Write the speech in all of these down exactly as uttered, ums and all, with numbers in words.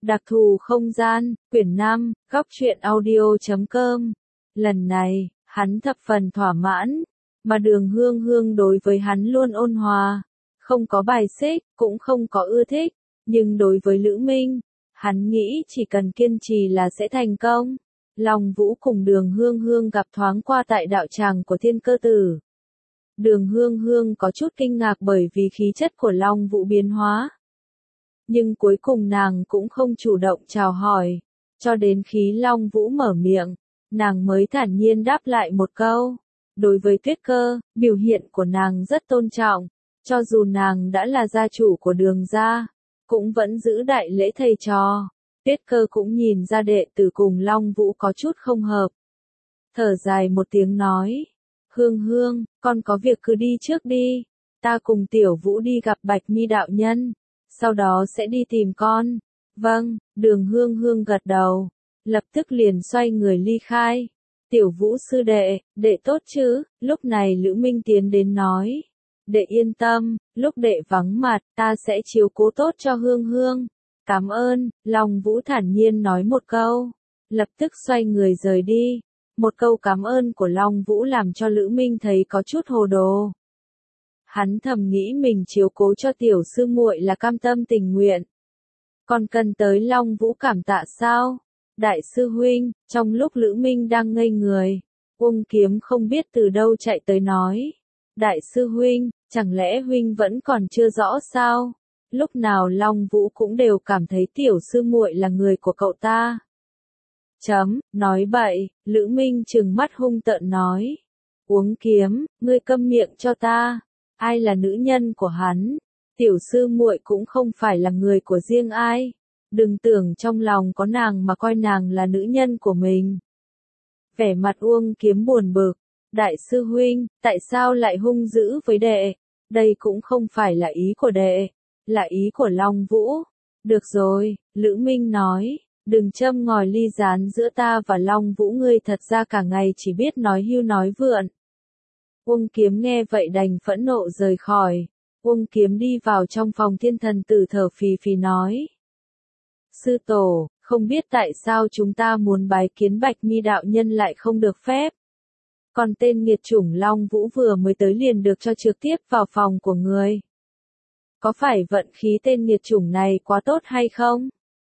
Đặc thù không gian, quyển năm, góc truyện audio chấm com. Lần này, hắn thập phần thỏa mãn, mà Đường Hương Hương đối với hắn luôn ôn hòa, không có bài xích, cũng không có ưa thích, nhưng đối với Lữ Minh, hắn nghĩ chỉ cần kiên trì là sẽ thành công. Long Vũ cùng Đường Hương Hương gặp thoáng qua tại đạo tràng của Thiên Cơ Tử. Đường Hương Hương có chút kinh ngạc bởi vì khí chất của Long Vũ biến hóa. Nhưng cuối cùng nàng cũng không chủ động chào hỏi, cho đến khi Long Vũ mở miệng, nàng mới thản nhiên đáp lại một câu. Đối với Tuyết Cơ, biểu hiện của nàng rất tôn trọng, cho dù nàng đã là gia chủ của Đường gia, cũng vẫn giữ đại lễ thầy trò. Tuyết Cơ cũng nhìn ra đệ tử cùng Long Vũ có chút không hợp. Thở dài một tiếng nói, Hương Hương, con có việc cứ đi trước đi, ta cùng Tiểu Vũ đi gặp Bạch Mi đạo nhân, sau đó sẽ đi tìm con. Vâng, Đường Hương Hương gật đầu, lập tức liền xoay người ly khai. Tiểu Vũ sư đệ, đệ tốt chứ? Lúc này Lữ Minh tiến đến nói, đệ yên tâm, lúc đệ vắng mặt, ta sẽ chiếu cố tốt cho Hương Hương. Cảm ơn, Long Vũ thản nhiên nói một câu, lập tức xoay người rời đi. Một câu cảm ơn của Long Vũ làm cho Lữ Minh thấy có chút hồ đồ. Hắn thầm nghĩ mình chiếu cố cho tiểu sư muội là cam tâm tình nguyện. Còn cần tới Long Vũ cảm tạ sao? Đại sư huynh, trong lúc Lữ Minh đang ngây người, Uông Kiếm không biết từ đâu chạy tới nói. Đại sư huynh, chẳng lẽ huynh vẫn còn chưa rõ sao? Lúc nào Long Vũ cũng đều cảm thấy tiểu sư muội là người của cậu ta. Chấm, nói bậy, Lữ Minh trừng mắt hung tợn nói. Uông Kiếm, ngươi câm miệng cho ta. Ai là nữ nhân của hắn? Tiểu sư muội cũng không phải là người của riêng ai. Đừng tưởng trong lòng có nàng mà coi nàng là nữ nhân của mình. Vẻ mặt Uông Kiếm buồn bực. Đại sư huynh, tại sao lại hung dữ với đệ? Đây cũng không phải là ý của đệ, là ý của Long Vũ. Được rồi, Lữ Minh nói, đừng châm ngòi ly gián giữa ta và Long Vũ, ngươi thật ra cả ngày chỉ biết nói hưu nói vượn. Uông Kiếm nghe vậy đành phẫn nộ rời khỏi. Uông Kiếm đi vào trong phòng Thiên Thần Tử thở phì phì nói. Sư tổ, không biết tại sao chúng ta muốn bái kiến Bạch Mi đạo nhân lại không được phép. Còn tên nghiệt chủng Long Vũ vừa mới tới liền được cho trực tiếp vào phòng của người. Có phải vận khí tên nghiệt chủng này quá tốt hay không?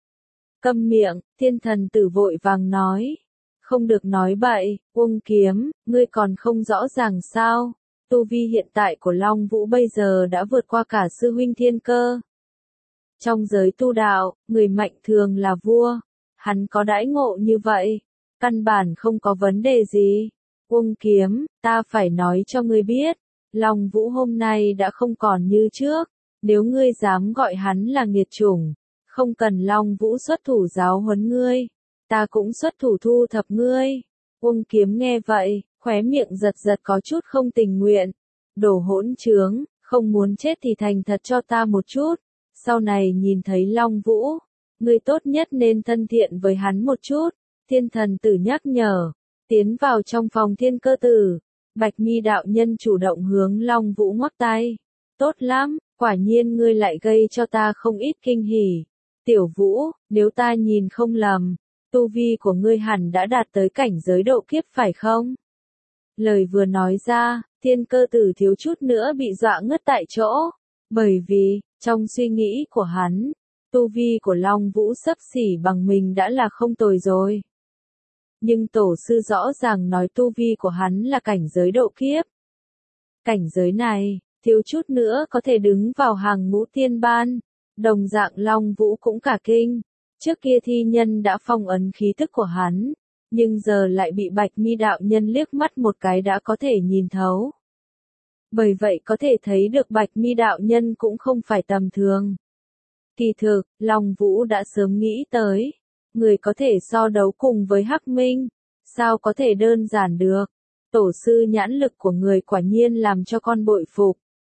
Câm miệng, Thiên Thần Tử vội vàng nói. Không được nói bậy, Uông Kiếm, ngươi còn không rõ ràng sao? Tu vi hiện tại của Long Vũ bây giờ đã vượt qua cả sư huynh Thiên Cơ. Trong giới tu đạo, người mạnh thường là vua. Hắn có đãi ngộ như vậy, căn bản không có vấn đề gì. Uông Kiếm, ta phải nói cho ngươi biết, Long Vũ hôm nay đã không còn như trước. Nếu ngươi dám gọi hắn là nghiệt chủng, không cần Long Vũ xuất thủ giáo huấn ngươi, ta cũng xuất thủ thu thập ngươi. Uông Kiếm nghe vậy, khóe miệng giật giật có chút không tình nguyện. Đồ hỗn trướng, không muốn chết thì thành thật cho ta một chút. Sau này nhìn thấy Long Vũ, ngươi tốt nhất nên thân thiện với hắn một chút. Thiên Thần Tử nhắc nhở. Tiến vào trong phòng Thiên Cơ Tử, Bạch Mi đạo nhân chủ động hướng Long Vũ ngoắc tay. Tốt lắm, quả nhiên ngươi lại gây cho ta không ít kinh hỉ. Tiểu Vũ, nếu ta nhìn không lầm, tu vi của ngươi hẳn đã đạt tới cảnh giới độ kiếp phải không? Lời vừa nói ra, Thiên Cơ Tử thiếu chút nữa bị dọa ngất tại chỗ, bởi vì, trong suy nghĩ của hắn, tu vi của Long Vũ xấp xỉ bằng mình đã là không tồi rồi. Nhưng tổ sư rõ ràng nói tu vi của hắn là cảnh giới độ kiếp. Cảnh giới này, thiếu chút nữa có thể đứng vào hàng ngũ tiên ban. Đồng dạng Long Vũ cũng cả kinh. Trước kia thi nhân đã phong ấn khí thức của hắn, nhưng giờ lại bị Bạch Mi đạo nhân liếc mắt một cái đã có thể nhìn thấu. Bởi vậy có thể thấy được Bạch Mi đạo nhân cũng không phải tầm thường. Kỳ thực, Long Vũ đã sớm nghĩ tới. Người có thể so đấu cùng với Hắc Minh, sao có thể đơn giản được? Tổ sư nhãn lực của người quả nhiên làm cho con bội phục.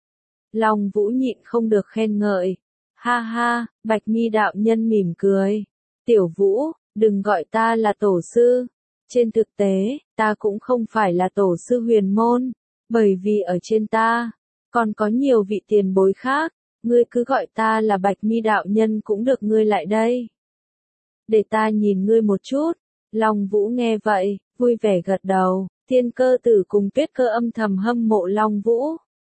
Long Vũ nhịn không được khen ngợi. Ha ha, Bạch Mi đạo nhân mỉm cười. Tiểu Vũ, đừng gọi ta là tổ sư. Trên thực tế, ta cũng không phải là tổ sư huyền môn, bởi vì ở trên ta, còn có nhiều vị tiền bối khác. Ngươi cứ gọi ta là Bạch Mi đạo nhân cũng được, ngươi lại đây. để ta nhìn ngươi một chút. Long Vũ nghe vậy, vui vẻ gật đầu, Thiên Cơ Tử cùng Tuyết Cơ âm thầm hâm mộ Long Vũ.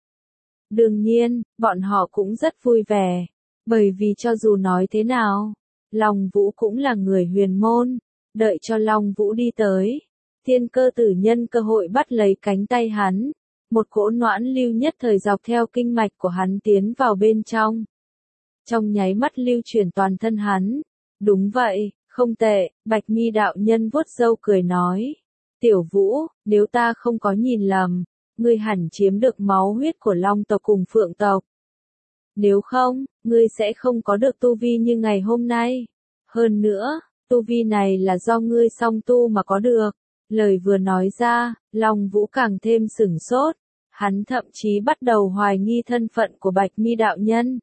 Đương nhiên, bọn họ cũng rất vui vẻ, bởi vì cho dù nói thế nào, Long Vũ cũng là người huyền môn, đợi cho Long Vũ đi tới. Thiên Cơ Tử nhân cơ hội bắt lấy cánh tay hắn, một cỗ noãn lưu nhất thời dọc theo kinh mạch của hắn tiến vào bên trong. Trong nháy mắt lưu chuyển toàn thân hắn. Đúng vậy, không tệ, Bạch Mi đạo nhân vuốt râu cười nói. Tiểu Vũ, nếu ta không có nhìn lầm, ngươi hẳn chiếm được máu huyết của Long tộc cùng Phượng tộc. Nếu không, ngươi sẽ không có được tu vi như ngày hôm nay. Hơn nữa, tu vi này là do ngươi song tu mà có được. Lời vừa nói ra, Long Vũ càng thêm sửng sốt. Hắn thậm chí bắt đầu hoài nghi thân phận của Bạch Mi đạo nhân.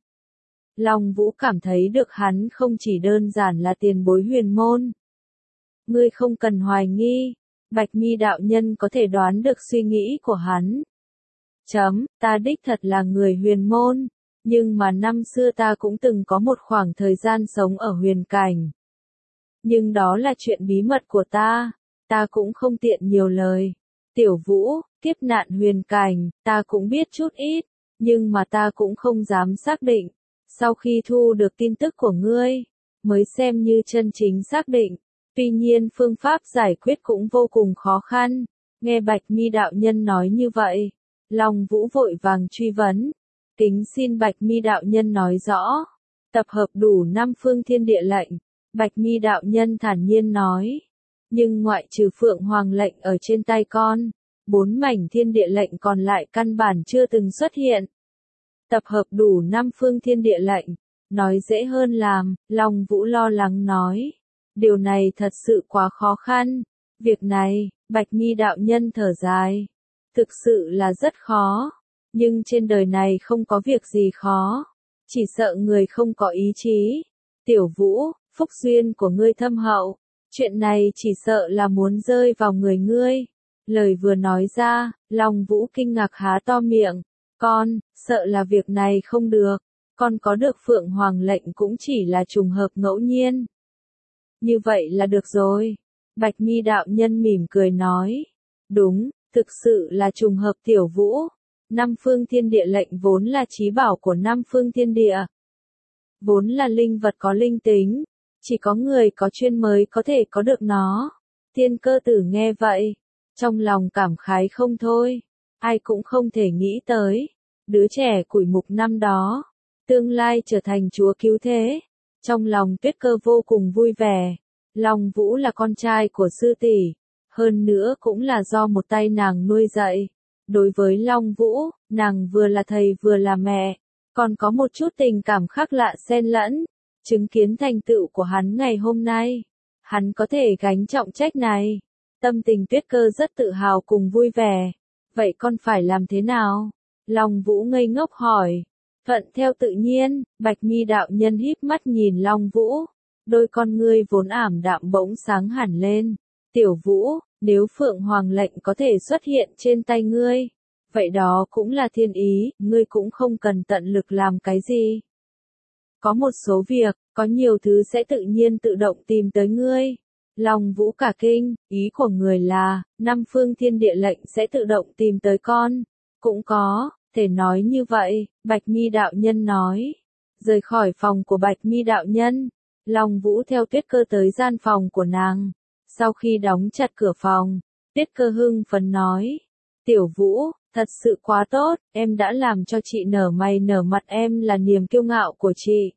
Long Vũ cảm thấy được hắn không chỉ đơn giản là tiền bối huyền môn. Ngươi không cần hoài nghi, Bạch Mi đạo nhân có thể đoán được suy nghĩ của hắn. Chấm, ta đích thật là người huyền môn, nhưng mà năm xưa ta cũng từng có một khoảng thời gian sống ở huyền cảnh. Nhưng đó là chuyện bí mật của ta, ta cũng không tiện nhiều lời. Tiểu Vũ, kiếp nạn huyền cảnh, ta cũng biết chút ít, nhưng mà ta cũng không dám xác định. Sau khi thu được tin tức của ngươi, mới xem như chân chính xác định. Tuy nhiên phương pháp giải quyết cũng vô cùng khó khăn. Nghe Bạch Mi đạo nhân nói như vậy, Long Vũ vội vàng truy vấn. Kính xin Bạch Mi đạo nhân nói rõ. Tập hợp đủ năm phương thiên địa lệnh. Bạch Mi đạo nhân thản nhiên nói. Nhưng ngoại trừ Phượng Hoàng lệnh ở trên tay con, bốn mảnh thiên địa lệnh còn lại căn bản chưa từng xuất hiện. Tập hợp đủ năm phương thiên địa lệnh, nói dễ hơn làm, Long Vũ lo lắng nói. Điều này thật sự quá khó khăn. Việc này, Bạch Mi đạo nhân thở dài. Thực sự là rất khó. Nhưng trên đời này không có việc gì khó. Chỉ sợ người không có ý chí. Tiểu Vũ, phúc duyên của ngươi thâm hậu. Chuyện này chỉ sợ là muốn rơi vào người ngươi. Lời vừa nói ra, Long Vũ kinh ngạc há to miệng. Con, sợ là việc này không được. Con có được Phượng Hoàng lệnh cũng chỉ là trùng hợp ngẫu nhiên. Như vậy là được rồi. Bạch Mi đạo nhân mỉm cười nói. Đúng, thực sự là trùng hợp Tiểu Vũ. Năm phương thiên địa lệnh vốn là chí bảo của năm phương thiên địa. Vốn là linh vật có linh tính. Chỉ có người có chuyên mới có thể có được nó. Thiên Cơ Tử nghe vậy. Trong lòng cảm khái không thôi. Ai cũng không thể nghĩ tới. Đứa trẻ củi mục năm đó. Tương lai trở thành chúa cứu thế. Trong lòng Tuyết Cơ vô cùng vui vẻ. Long Vũ là con trai của sư tỷ. Hơn nữa cũng là do một tay nàng nuôi dạy. Đối với Long Vũ, nàng vừa là thầy vừa là mẹ. Còn có một chút tình cảm khác lạ xen lẫn. Chứng kiến thành tựu của hắn ngày hôm nay. Hắn có thể gánh trọng trách này. Tâm tình Tuyết Cơ rất tự hào cùng vui vẻ. Vậy con phải làm thế nào? Long Vũ ngây ngốc hỏi. Thuận theo tự nhiên, Bạch Mi đạo nhân híp mắt nhìn Long Vũ. Đôi con ngươi vốn ảm đạm bỗng sáng hẳn lên. Tiểu Vũ, nếu Phượng Hoàng lệnh có thể xuất hiện trên tay ngươi, vậy đó cũng là thiên ý, ngươi cũng không cần tận lực làm cái gì. Có một số việc, có nhiều thứ sẽ tự nhiên tự động tìm tới ngươi. Long Vũ cả kinh, ý của người là, năm phương thiên địa lệnh sẽ tự động tìm tới con. Cũng có, thể nói như vậy, Bạch Mi đạo nhân nói. Rời khỏi phòng của Bạch Mi đạo nhân, Long Vũ theo Tuyết Cơ tới gian phòng của nàng. Sau khi đóng chặt cửa phòng, Tuyết Cơ hưng phấn nói. Tiểu Vũ, thật sự quá tốt, em đã làm cho chị nở mày nở mặt, em là niềm kiêu ngạo của chị.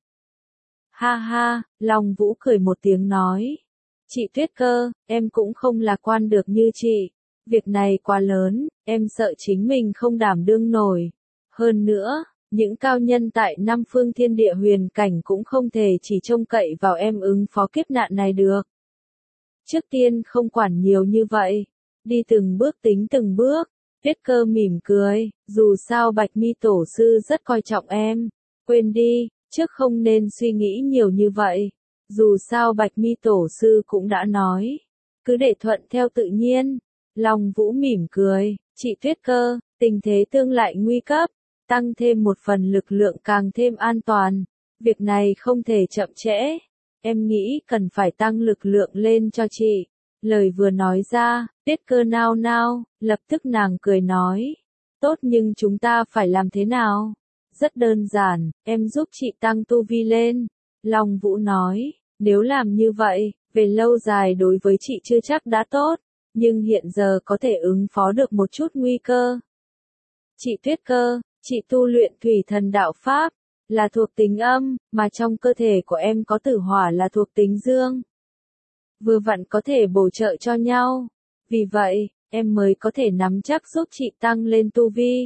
Ha ha, Long Vũ cười một tiếng nói. Chị Tuyết Cơ, em cũng không lạc quan được như chị. Việc này quá lớn, em sợ chính mình không đảm đương nổi. Hơn nữa, những cao nhân tại năm phương thiên địa huyền cảnh cũng không thể chỉ trông cậy vào em ứng phó kiếp nạn này được. Trước tiên không quản nhiều như vậy. Đi từng bước tính từng bước. Tuyết Cơ mỉm cười, dù sao Bạch Mi tổ sư rất coi trọng em. Quên đi, trước không nên suy nghĩ nhiều như vậy. Dù sao Bạch Mi tổ sư cũng đã nói. Cứ để thuận theo tự nhiên. Long Vũ mỉm cười, chị Tuyết Cơ, tình thế tương lại nguy cấp. Tăng thêm một phần lực lượng càng thêm an toàn. Việc này không thể chậm trễ. em nghĩ cần phải tăng lực lượng lên cho chị. Lời vừa nói ra, Tiết Cơ nao nao, lập tức nàng cười nói. Tốt nhưng chúng ta phải làm thế nào? Rất đơn giản, em giúp chị tăng tu vi lên. Long Vũ nói, nếu làm như vậy, về lâu dài đối với chị chưa chắc đã tốt, nhưng hiện giờ có thể ứng phó được một chút nguy cơ. Chị Tuyết Cơ, chị tu luyện thủy thần đạo pháp, là thuộc tính âm, mà trong cơ thể của em có tử hỏa là thuộc tính dương. Vừa vặn có thể bổ trợ cho nhau. Vì vậy, em mới có thể nắm chắc giúp chị tăng lên tu vi.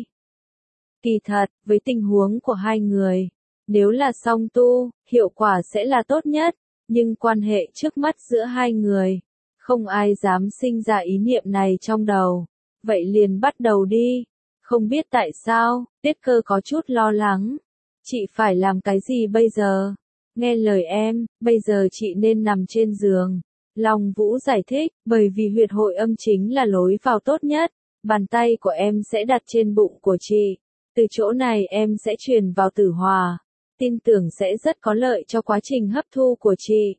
Kỳ thật, với tình huống của hai người, nếu là song tu, hiệu quả sẽ là tốt nhất, nhưng quan hệ trước mắt giữa hai người, không ai dám sinh ra ý niệm này trong đầu. Vậy liền bắt đầu đi. Không biết tại sao, Tiết Cơ có chút lo lắng. Chị phải làm cái gì bây giờ? Nghe lời em, bây giờ chị nên nằm trên giường. Long Vũ giải thích, bởi vì huyệt hội âm chính là lối vào tốt nhất. Bàn tay của em sẽ đặt trên bụng của chị. Từ chỗ này em sẽ truyền vào tử hỏa. Tin tưởng sẽ rất có lợi cho quá trình hấp thu của chị.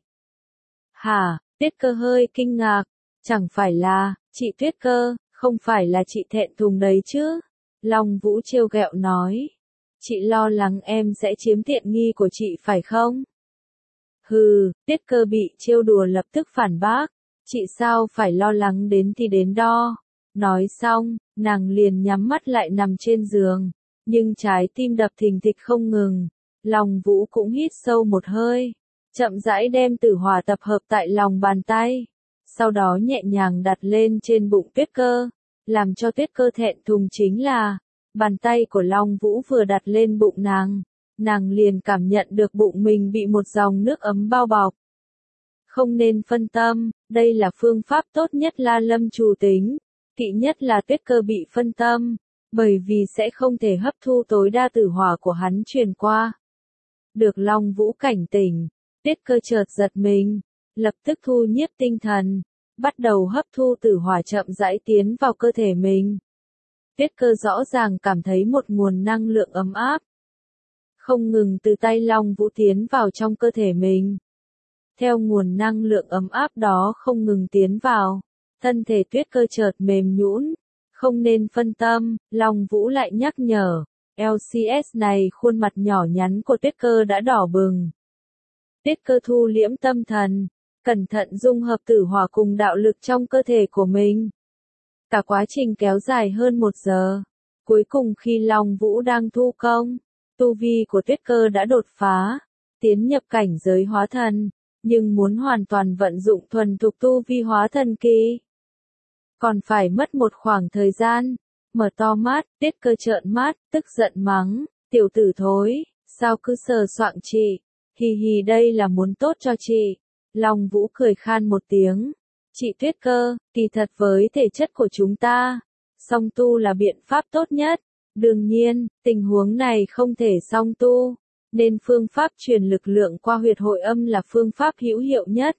Hả? Tiết Cơ hơi kinh ngạc. Chẳng phải là, chị Tuyết Cơ, không phải là chị thẹn thùng đấy chứ? Long Vũ trêu ghẹo nói. Chị lo lắng em sẽ chiếm tiện nghi của chị phải không? Hừ, Tiết Cơ bị trêu đùa lập tức phản bác. Chị sao phải lo lắng đến thì đến đo. Nói xong, nàng liền nhắm mắt lại nằm trên giường. Nhưng trái tim đập thình thịch không ngừng. Long Vũ cũng hít sâu một hơi. Chậm rãi đem tử hỏa tập hợp tại lòng bàn tay. Sau đó nhẹ nhàng đặt lên trên bụng Tuyết Cơ. Làm cho Tuyết Cơ thẹn thùng chính là, bàn tay của Long Vũ vừa đặt lên bụng nàng, nàng liền cảm nhận được bụng mình bị một dòng nước ấm bao bọc. Không nên phân tâm, đây là phương pháp tốt nhất La Lâm chủ tính, kỵ nhất là Tuyết Cơ bị phân tâm, bởi vì sẽ không thể hấp thu tối đa tử hỏa của hắn truyền qua. Được Long Vũ cảnh tỉnh, Tiết Cơ chợt giật mình, lập tức thu nhiếp tinh thần, bắt đầu hấp thu tử hỏa chậm rãi tiến vào cơ thể mình. Tiết Cơ rõ ràng cảm thấy một nguồn năng lượng ấm áp, không ngừng từ tay Long Vũ tiến vào trong cơ thể mình. Theo nguồn năng lượng ấm áp đó không ngừng tiến vào, thân thể Tuyết Cơ chợt mềm nhũn, không nên phân tâm, Long Vũ lại nhắc nhở. lờ xê ét này khuôn mặt nhỏ nhắn của Tuyết Cơ đã đỏ bừng. Tiết Cơ thu liễm tâm thần, cẩn thận dung hợp tử hỏa cùng đạo lực trong cơ thể của mình. Cả quá trình kéo dài hơn một giờ. Cuối cùng khi Long Vũ đang thu công, tu vi của Tuyết Cơ đã đột phá, tiến nhập cảnh giới hóa thần, nhưng muốn hoàn toàn vận dụng thuần thục tu vi hóa thần kỳ, còn phải mất một khoảng thời gian. Mở to mắt, Tiết Cơ trợn mắt, tức giận mắng, tiểu tử thối, sao cứ sờ soạng chị, hì hì đây là muốn tốt cho chị. Long Vũ cười khan một tiếng. Chị Tuyết Cơ, kỳ thật với thể chất của chúng ta, song tu là biện pháp tốt nhất. Đương nhiên, tình huống này không thể song tu, nên phương pháp truyền lực lượng qua huyệt hội âm là phương pháp hữu hiệu nhất.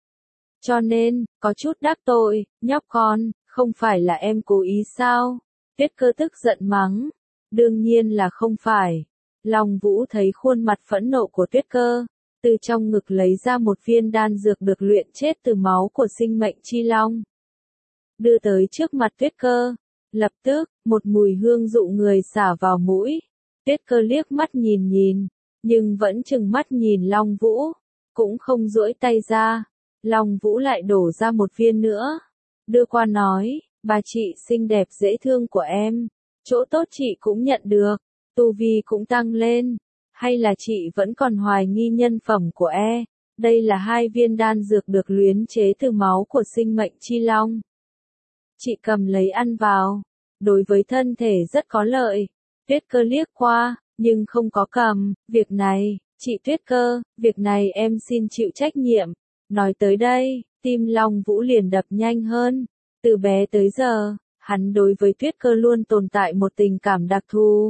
Cho nên, có chút đắc tội, nhóc con, không phải là em cố ý sao? Tuyết Cơ tức giận mắng. Đương nhiên là không phải. Long Vũ thấy khuôn mặt phẫn nộ của Tuyết Cơ, từ trong ngực lấy ra một viên đan dược được luyện chết từ máu của sinh mệnh chi long, đưa tới trước mặt Tuyết Cơ. Lập tức, một mùi hương dụ người xả vào mũi. Tuyết Cơ liếc mắt nhìn nhìn, nhưng vẫn trừng mắt nhìn Long Vũ, cũng không duỗi tay ra. Long Vũ lại đổ ra một viên nữa, đưa qua nói, bà chị xinh đẹp dễ thương của em, chỗ tốt chị cũng nhận được, tu vi cũng tăng lên. Hay là chị vẫn còn hoài nghi nhân phẩm của e? Đây là hai viên đan dược được luyện chế từ máu của sinh mệnh chi long. Chị cầm lấy ăn vào, đối với thân thể rất có lợi. Tuyết Cơ liếc qua, nhưng không có cầm. Việc này, chị Tuyết Cơ, việc này em xin chịu trách nhiệm. Nói tới đây, tim Long Vũ liền đập nhanh hơn. Từ bé tới giờ, hắn đối với Tuyết Cơ luôn tồn tại một tình cảm đặc thù.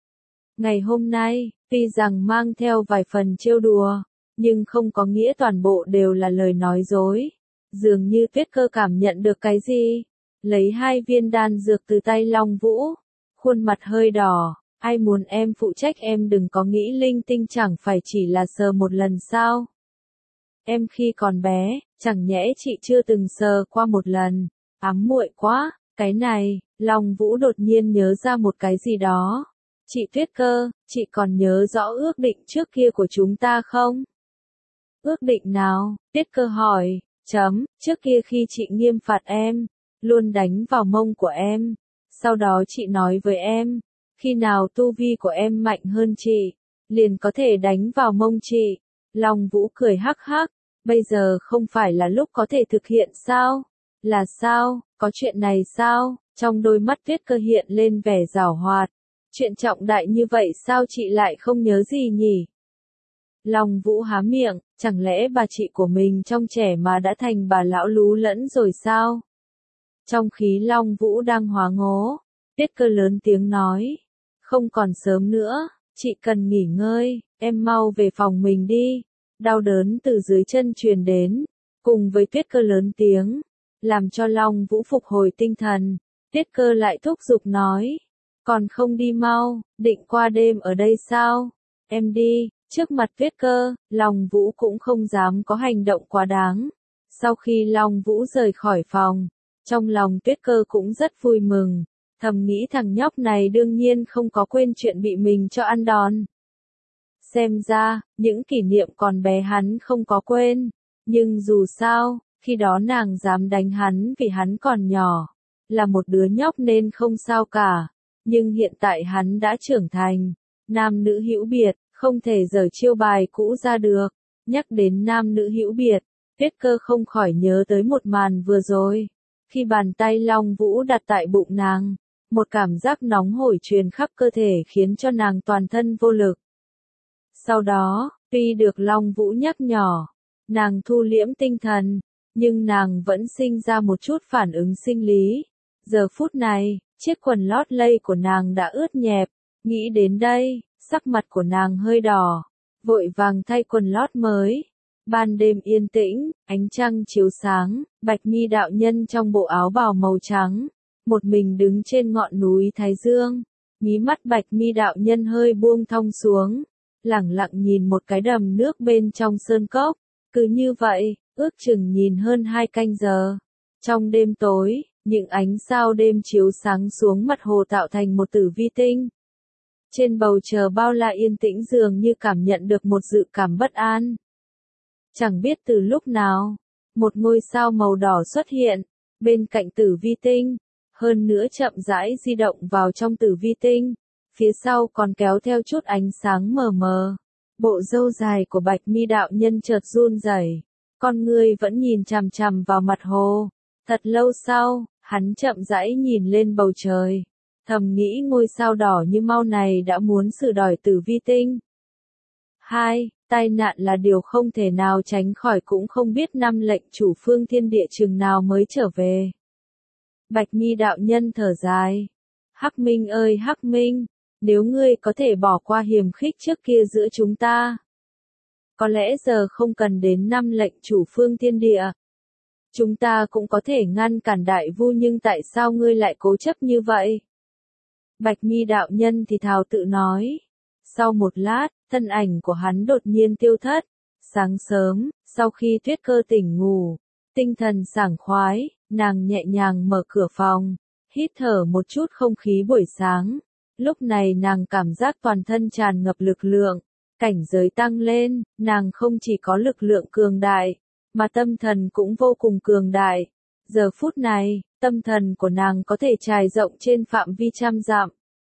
Ngày hôm nay, tuy rằng mang theo vài phần trêu đùa, nhưng không có nghĩa toàn bộ đều là lời nói dối. Dường như Tuyết Cơ cảm nhận được cái gì, lấy hai viên đan dược từ tay Long Vũ, khuôn mặt hơi đỏ. Ai muốn em phụ trách em đừng có nghĩ linh tinh, chẳng phải chỉ là sờ một lần sao? Em khi còn bé, chẳng nhẽ chị chưa từng sờ qua một lần, ám muội quá, cái này, Long Vũ đột nhiên nhớ ra một cái gì đó. Chị Tuyết Cơ, chị còn nhớ rõ ước định trước kia của chúng ta không? Ước định nào? Tuyết Cơ hỏi, chấm, trước kia khi chị nghiêm phạt em, luôn đánh vào mông của em. Sau đó chị nói với em, khi nào tu vi của em mạnh hơn chị, liền có thể đánh vào mông chị. Long Vũ cười hắc hắc, bây giờ không phải là lúc có thể thực hiện sao? Là sao, có chuyện này sao? Trong đôi mắt Tuyết Cơ hiện lên vẻ giảo hoạt. Chuyện trọng đại như vậy sao chị lại không nhớ gì nhỉ? Long Vũ há miệng, chẳng lẽ bà chị của mình trong trẻ mà đã thành bà lão lú lẫn rồi sao? Trong khi Long Vũ đang hóa ngố, Tuyết Cơ lớn tiếng nói, không còn sớm nữa, chị cần nghỉ ngơi, em mau về phòng mình đi. Đau đớn từ dưới chân truyền đến, cùng với Tuyết Cơ lớn tiếng, làm cho Long Vũ phục hồi tinh thần. Tuyết Cơ lại thúc giục nói, còn không đi mau, định qua đêm ở đây sao? Em đi. Trước mặt Tuyết Cơ, Long Vũ cũng không dám có hành động quá đáng. Sau khi Long Vũ rời khỏi phòng, trong lòng Tuyết Cơ cũng rất vui mừng, thầm nghĩ thằng nhóc này đương nhiên không có quên chuyện bị mình cho ăn đòn. Xem ra, những kỷ niệm còn bé hắn không có quên, nhưng dù sao, khi đó nàng dám đánh hắn vì hắn còn nhỏ, là một đứa nhóc nên không sao cả, nhưng hiện tại hắn đã trưởng thành, nam nữ hữu biệt, không thể giở chiêu bài cũ ra được. Nhắc đến nam nữ hữu biệt, Tuyết Cơ không khỏi nhớ tới một màn vừa rồi, khi bàn tay Long Vũ đặt tại bụng nàng, một cảm giác nóng hổi truyền khắp cơ thể khiến cho nàng toàn thân vô lực. Sau đó, tuy được Long Vũ nhắc nhở, nàng thu liễm tinh thần, nhưng nàng vẫn sinh ra một chút phản ứng sinh lý. Giờ phút này, chiếc quần lót lây của nàng đã ướt nhẹp, nghĩ đến đây, sắc mặt của nàng hơi đỏ, vội vàng thay quần lót mới. Ban đêm yên tĩnh, ánh trăng chiếu sáng, Bạch Mi đạo nhân trong bộ áo bào màu trắng, một mình đứng trên ngọn núi Thái Dương, mí mắt Bạch Mi đạo nhân hơi buông thong xuống, lẳng lặng nhìn một cái đầm nước bên trong sơn cốc, cứ như vậy, ước chừng nhìn hơn hai canh giờ. Trong đêm tối, những ánh sao đêm chiếu sáng xuống mặt hồ tạo thành một tử vi tinh. Trên bầu trời bao la yên tĩnh dường như cảm nhận được một dự cảm bất an. Chẳng biết từ lúc nào, một ngôi sao màu đỏ xuất hiện, bên cạnh tử vi tinh, hơn nữa chậm rãi di động vào trong tử vi tinh, phía sau còn kéo theo chút ánh sáng mờ mờ. Bộ râu dài của Bạch Mi đạo nhân chợt run rẩy, con người vẫn nhìn chằm chằm vào mặt hồ. Thật lâu sau, hắn chậm rãi nhìn lên bầu trời, thầm nghĩ ngôi sao đỏ như mau này đã muốn xử đòi tử vi tinh. Hai, tai nạn là điều không thể nào tránh khỏi, cũng không biết năm lệnh chủ phương thiên địa chừng nào mới trở về. Bạch Mi đạo nhân thở dài. Hắc Minh ơi Hắc Minh, nếu ngươi có thể bỏ qua hiềm khích trước kia giữa chúng ta, có lẽ giờ không cần đến năm lệnh chủ phương thiên địa. Chúng ta cũng có thể ngăn cản đại vu, nhưng tại sao ngươi lại cố chấp như vậy? Bạch Mi đạo nhân thì thào tự nói. Sau một lát, thân ảnh của hắn đột nhiên tiêu thất. Sáng sớm, sau khi Tuyết Cơ tỉnh ngủ, tinh thần sảng khoái, nàng nhẹ nhàng mở cửa phòng, hít thở một chút không khí buổi sáng. Lúc này nàng cảm giác toàn thân tràn ngập lực lượng, cảnh giới tăng lên, nàng không chỉ có lực lượng cường đại, mà tâm thần cũng vô cùng cường đại. Giờ phút này, tâm thần của nàng có thể trải rộng trên phạm vi trăm dặm.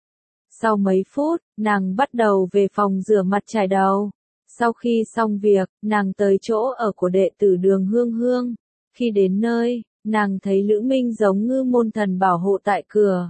Sau mấy phút, nàng bắt đầu về phòng rửa mặt chải đầu. Sau khi xong việc, nàng tới chỗ ở của đệ tử Đường Hương Hương. Khi đến nơi, nàng thấy Lữ Minh giống ngư môn thần bảo hộ tại cửa.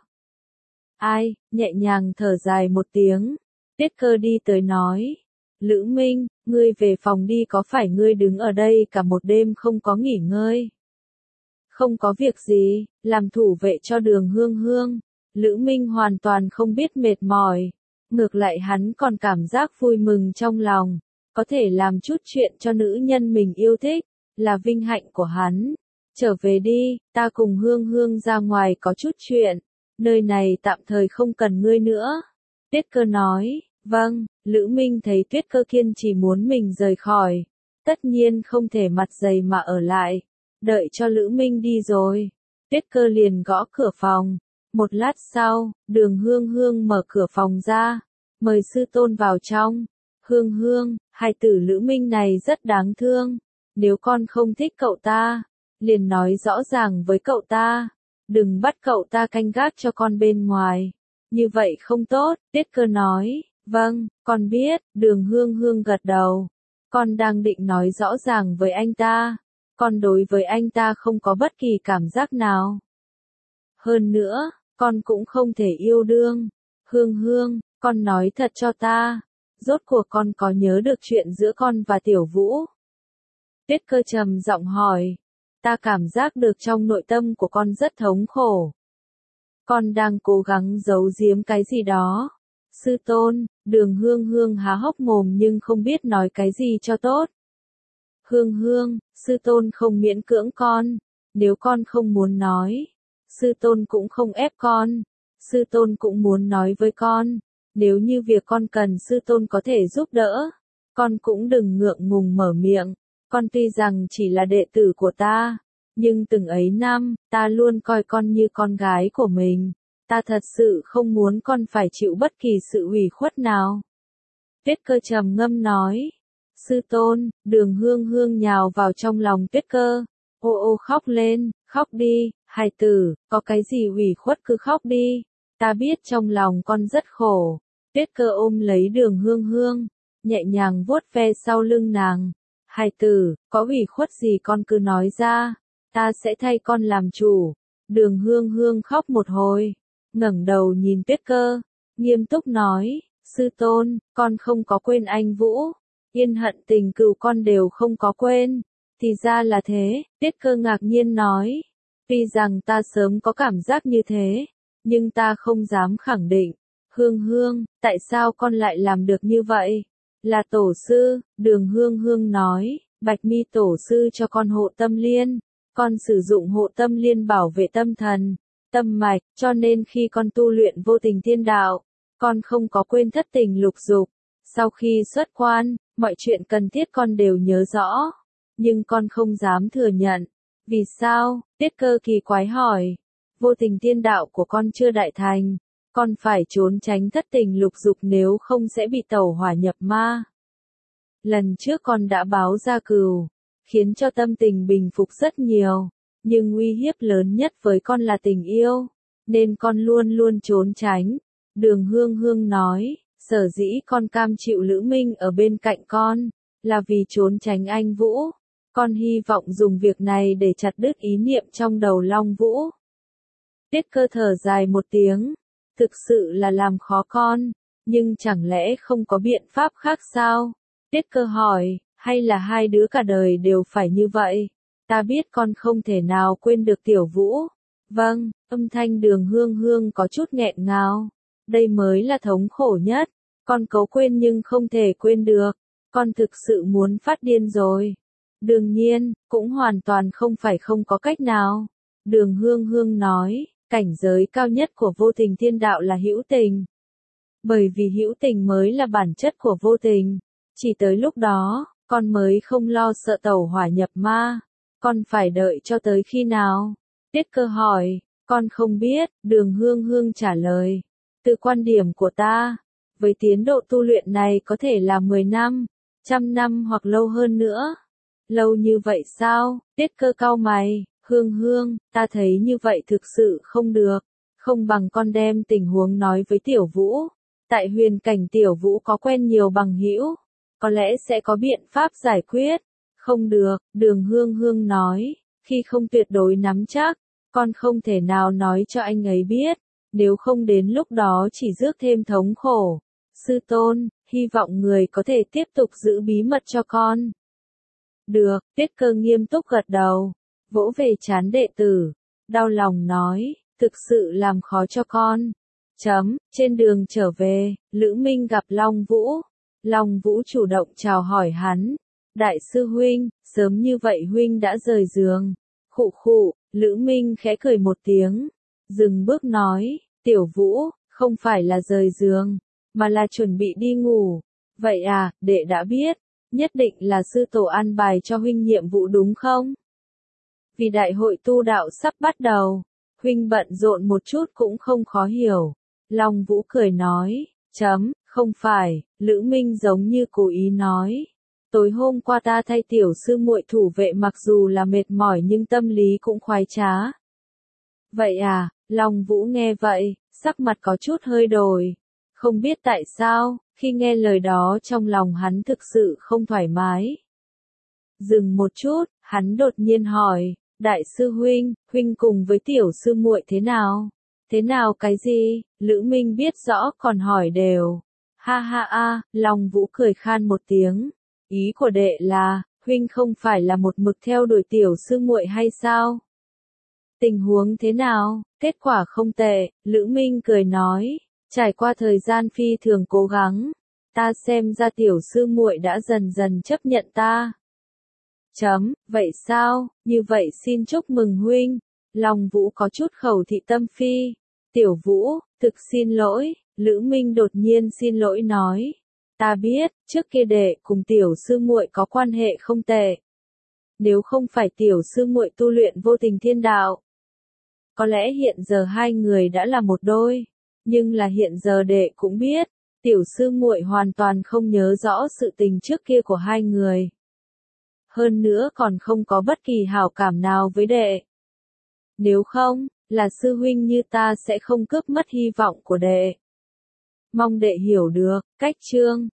Ai, nhẹ nhàng thở dài một tiếng. Tuyết Cơ đi tới nói. Lữ Minh, ngươi về phòng đi, có phải ngươi đứng ở đây cả một đêm không có nghỉ ngơi? Không có việc gì, làm thủ vệ cho Đường Hương Hương. Lữ Minh hoàn toàn không biết mệt mỏi. Ngược lại hắn còn cảm giác vui mừng trong lòng. Có thể làm chút chuyện cho nữ nhân mình yêu thích, là vinh hạnh của hắn. Trở về đi, ta cùng Hương Hương ra ngoài có chút chuyện. Nơi này tạm thời không cần ngươi nữa. Tuyết Cơ nói. Vâng. Lữ Minh thấy Tuyết Cơ kiên trì muốn mình rời khỏi, tất nhiên không thể mặt dày mà ở lại, đợi cho Lữ Minh đi rồi. Tuyết Cơ liền gõ cửa phòng. Một lát sau, Đường Hương Hương mở cửa phòng ra, mời sư tôn vào trong. Hương Hương, hai tử Lữ Minh này rất đáng thương, nếu con không thích cậu ta, liền nói rõ ràng với cậu ta, đừng bắt cậu ta canh gác cho con bên ngoài, như vậy không tốt. Tuyết Cơ nói, vâng, con biết. Đường Hương Hương gật đầu, con đang định nói rõ ràng với anh ta, con đối với anh ta không có bất kỳ cảm giác nào. Hơn nữa, con cũng không thể yêu đương. Hương Hương, con nói thật cho ta, rốt cuộc con có nhớ được chuyện giữa con và Tiểu Vũ? Tuyết Cơ trầm giọng hỏi, ta cảm giác được trong nội tâm của con rất thống khổ. Con đang cố gắng giấu giếm cái gì đó. Sư tôn. Đường Hương Hương há hốc mồm nhưng không biết nói cái gì cho tốt. Hương Hương, sư tôn không miễn cưỡng con, nếu con không muốn nói, sư tôn cũng không ép con, sư tôn cũng muốn nói với con, nếu như việc con cần sư tôn có thể giúp đỡ, con cũng đừng ngượng ngùng mở miệng, con tuy rằng chỉ là đệ tử của ta, nhưng từng ấy năm, ta luôn coi con như con gái của mình, ta thật sự không muốn con phải chịu bất kỳ sự ủy khuất nào. Tuyết Cơ trầm ngâm nói, sư tôn. Đường Hương Hương nhào vào trong lòng Tuyết Cơ, ô ô khóc lên, khóc đi, hài tử, có cái gì ủy khuất cứ khóc đi, ta biết trong lòng con rất khổ. Tuyết Cơ ôm lấy Đường Hương Hương, nhẹ nhàng vuốt ve sau lưng nàng, hài tử, có ủy khuất gì con cứ nói ra, ta sẽ thay con làm chủ. Đường Hương Hương khóc một hồi, ngẩng đầu nhìn Tuyết Cơ, nghiêm túc nói, sư tôn, con không có quên anh Vũ, yên hận tình cừu con đều không có quên. Thì ra là thế. Tuyết Cơ ngạc nhiên nói, tuy rằng ta sớm có cảm giác như thế, nhưng ta không dám khẳng định. Hương Hương, tại sao con lại làm được như vậy? Là tổ sư. Đường Hương Hương nói, Bạch Mi tổ sư cho con hộ tâm liên, con sử dụng hộ tâm liên bảo vệ tâm thần, tâm mạch, cho nên khi con tu luyện vô tình thiên đạo, con không có quên thất tình lục dục. Sau khi xuất quan, mọi chuyện cần thiết con đều nhớ rõ, nhưng con không dám thừa nhận. Vì sao? Tuyết Cơ kỳ quái hỏi. Vô tình thiên đạo của con chưa đại thành, con phải trốn tránh thất tình lục dục nếu không sẽ bị tẩu hỏa nhập ma. Lần trước con đã báo ra cừu, khiến cho tâm tình bình phục rất nhiều, nhưng uy hiếp lớn nhất với con là tình yêu, nên con luôn luôn trốn tránh. Đường Hương Hương nói, sở dĩ con cam chịu Lữ Minh ở bên cạnh con, là vì trốn tránh anh Vũ. Con hy vọng dùng việc này để chặt đứt ý niệm trong đầu Long Vũ. Tuyết Cơ thở dài một tiếng, thực sự là làm khó con, nhưng chẳng lẽ không có biện pháp khác sao? Tuyết Cơ hỏi, hay là hai đứa cả đời đều phải như vậy? Ta biết con không thể nào quên được Tiểu Vũ. Vâng, âm thanh Đường Hương Hương có chút nghẹn ngào. Đây mới là thống khổ nhất, con cố quên nhưng không thể quên được, con thực sự muốn phát điên rồi. Đương nhiên, cũng hoàn toàn không phải không có cách nào. Đường Hương Hương nói, cảnh giới cao nhất của vô tình thiên đạo là hữu tình. Bởi vì hữu tình mới là bản chất của vô tình. Chỉ tới lúc đó, con mới không lo sợ tẩu hỏa nhập ma. Con phải đợi cho tới khi nào? Tuyết Cơ hỏi, con không biết. Đường Hương Hương trả lời, từ quan điểm của ta, với tiến độ tu luyện này có thể là mười năm, trăm năm hoặc lâu hơn nữa. Lâu như vậy sao? Tuyết Cơ cau mày, Hương Hương, ta thấy như vậy thực sự không được, không bằng con đem tình huống nói với Tiểu Vũ. Tại huyền cảnh Tiểu Vũ có quen nhiều bằng hữu, có lẽ sẽ có biện pháp giải quyết. Không được, Đường Hương Hương nói, khi không tuyệt đối nắm chắc, con không thể nào nói cho anh ấy biết, nếu không đến lúc đó chỉ rước thêm thống khổ. Sư tôn, hy vọng người có thể tiếp tục giữ bí mật cho con. Được. Tuyết Cơ nghiêm túc gật đầu, vỗ về trán đệ tử, đau lòng nói, thực sự làm khó cho con. Chấm, trên đường trở về, Lữ Minh gặp Long Vũ. Long Vũ chủ động chào hỏi hắn. Đại sư huynh, sớm như vậy huynh đã rời giường. Khụ khụ, Lữ Minh khẽ cười một tiếng, dừng bước nói, Tiểu Vũ, không phải là rời giường, mà là chuẩn bị đi ngủ. Vậy à, đệ đã biết. nhất định là sư tổ an bài cho huynh nhiệm vụ đúng không? Vì đại hội tu đạo sắp bắt đầu, huynh bận rộn một chút cũng không khó hiểu. Long Vũ cười nói, chấm, không phải, Lữ Minh giống như cố ý nói. Tối hôm qua ta thay tiểu sư muội thủ vệ mặc dù là mệt mỏi nhưng tâm lý cũng khoái trá. Vậy à, Long Vũ nghe vậy, sắc mặt có chút hơi đổi. Không biết tại sao, khi nghe lời đó trong lòng hắn thực sự không thoải mái. Dừng một chút, hắn đột nhiên hỏi, đại sư huynh, huynh cùng với tiểu sư muội thế nào? Thế nào cái gì? Lữ Minh biết rõ còn hỏi đều. Ha ha a, Long Vũ cười khan một tiếng. Ý của đệ là, huynh không phải là một mực theo đuổi tiểu sư muội hay sao? Tình huống thế nào? Kết quả không tệ, Lữ Minh cười nói, trải qua thời gian phi thường cố gắng, ta xem ra tiểu sư muội đã dần dần chấp nhận ta. Chấm, vậy sao, như vậy xin chúc mừng huynh. Long Vũ có chút khẩu thị tâm phi. Tiểu Vũ, thực xin lỗi, Lữ Minh đột nhiên xin lỗi nói. Ta biết, trước kia đệ cùng tiểu sư muội có quan hệ không tệ. Nếu không phải tiểu sư muội tu luyện vô tình thiên đạo, có lẽ hiện giờ hai người đã là một đôi. Nhưng là hiện giờ đệ cũng biết, tiểu sư muội hoàn toàn không nhớ rõ sự tình trước kia của hai người. Hơn nữa còn không có bất kỳ hảo cảm nào với đệ. Nếu không, là sư huynh như ta sẽ không cướp mất hy vọng của đệ. Mong đệ hiểu được, cách chương